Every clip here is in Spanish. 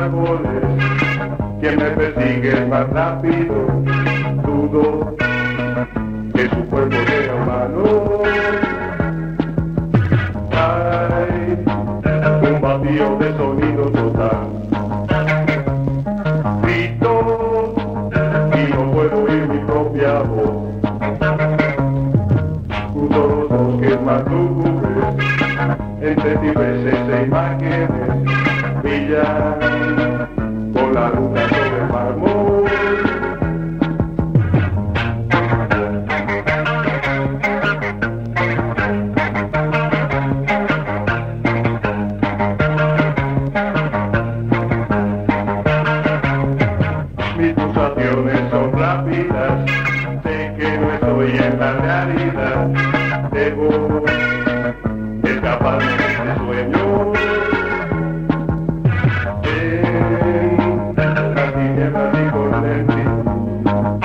árboles, quien me persigue es más rápido, dudo que su cuerpo sea humano. Hay un vacío de sonido total. Grito y no puedo oír mi propia voz. Cruzo los bosques más lúgubres, entre cipreses e imágenes, brillan con la luna sobre el mármol. Mis pulsaciones son rápidas, sé que no estoy en la realidad, debo escapar de este sueño. En las tinieblas y con lentitud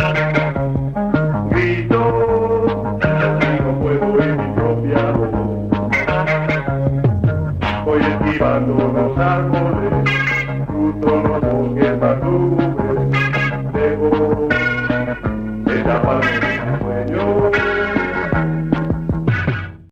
grito y no puedo oír mi propia voz. Voy esquivando los árboles, cruzo los bosques más lúgubres, debo escapar de